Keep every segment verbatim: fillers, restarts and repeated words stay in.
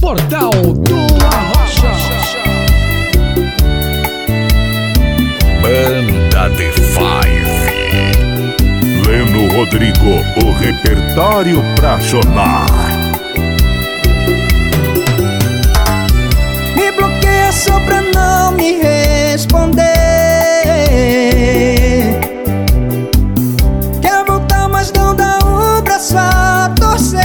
Portal do Arrocha. Banda de Five. Leno Rodrigo, o repertório pra sonar. Me bloqueia só pra não me responder. Quer voltar, mas não dá um braço a torcer.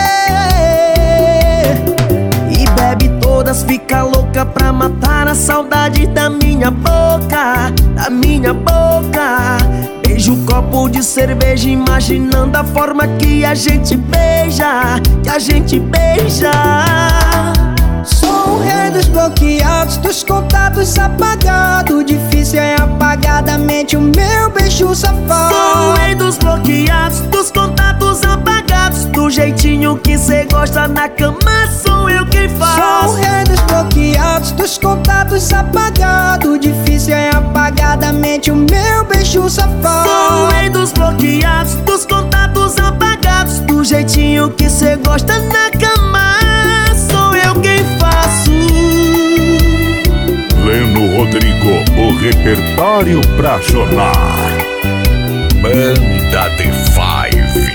E bebe todas, fica louca pra matar a saudade da minha boca, da minha boca. Beijo um copo de cerveja, imaginando a forma que a gente beija, que a gente beija. Sou o rei dos bloqueados, dos contatos apagados. Difícil é apagar da mente o meu beijo safado. Sou o rei dos bloqueados, dos contatos apagados. Do jeitinho que cê gosta na cama, sou eu quem faço. Sou o rei dos bloqueados, dos contatos apagados. Difícil é apagar da mente o meu beijo safado. Sou o rei dos bloqueados, dos contatos apagados. Do jeitinho que cê gosta na cama, sou eu quem faço. Leno Rodrigo, o repertório pra sonar. Banda de Five.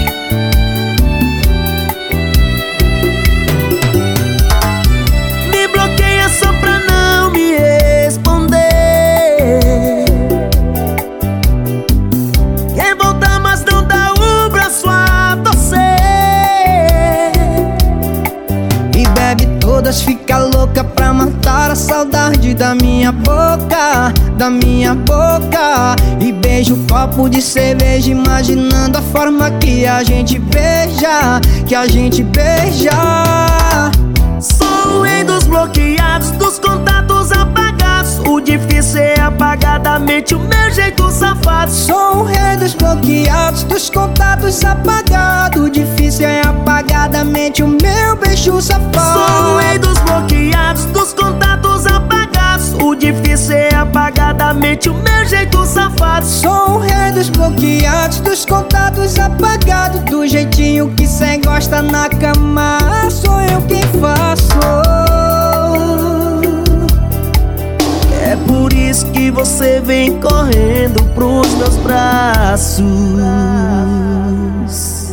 Me bloqueia só pra não me responder. Quer voltar, mas não dá o braço a torcer. E bebe todas, fica louca pra matar a saudade da minha boca, da minha boca. E beija o copo de cerveja, imaginando a forma que a gente beija, que a gente beija. Sou o rei dos bloqueados, dos contatos apagados. O difícil é apagar da mente o meu jeito safado. Sou o rei dos bloqueados, dos contatos apagados. O difícil é apagar da mente o meu beijo safado. Sou o rei dos bloqueados, dos contatos apagados. O difícil é apagar da mente o meu jeito safado. Sou o rei dos bloqueados, dos contatos apagados. Do jeitinho que cê gosta na cama, sou eu quem faço. É por isso que você vem correndo pros meus braços.